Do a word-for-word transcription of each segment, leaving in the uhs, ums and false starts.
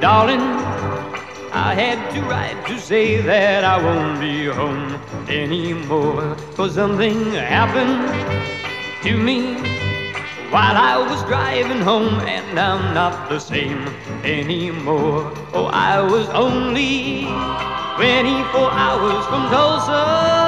darling, I had to write to say that I won't be home anymore. 'Cause something happened to me while I was driving home, and I'm not the same anymore. Oh, I was only twenty-four hours from Tulsa,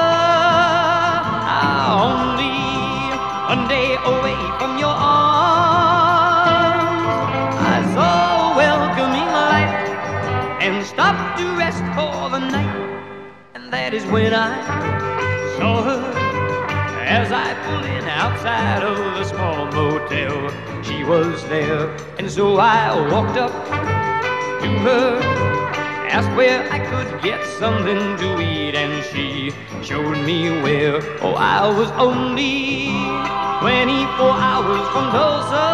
only one day away from your arms. I saw a welcoming light and stopped to rest for the night, and that is when I saw her as I pulled in outside of the small motel. She was there, and so I walked up to her, asked where I could get something to eat, and she showed me where. Oh, I was only twenty-four hours from Tulsa,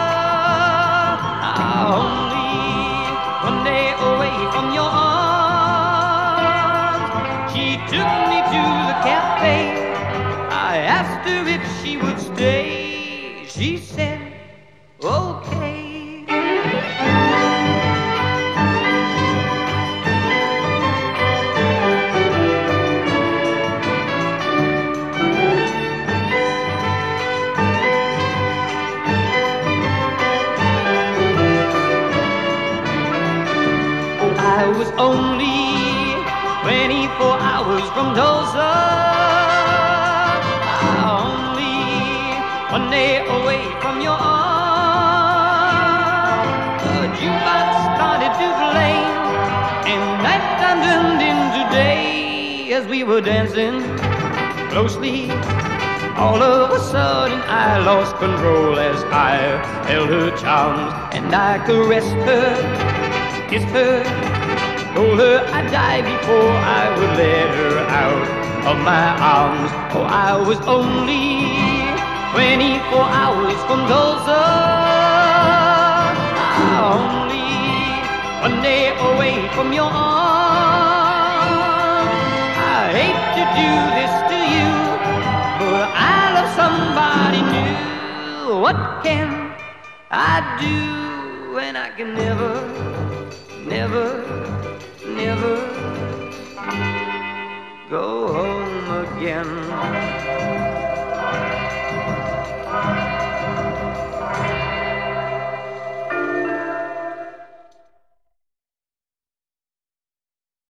only one day away from your arms. She took me to the cafe. I asked her if she would stay. She said, okay. I was only twenty-four hours from Tulsa, only one day away from your arms. The jukebox started to play, and nighttime turned into day. As we were dancing closely, all of a sudden I lost control as I held her charms, and I caressed her, kissed her, told her I'd die before I would let her out of my arms. Oh, I was only twenty-four hours from Tulsa, only one day away from your arms. I hate to do this to you, but I love somebody new. What can I do when I can never, never, never go home again?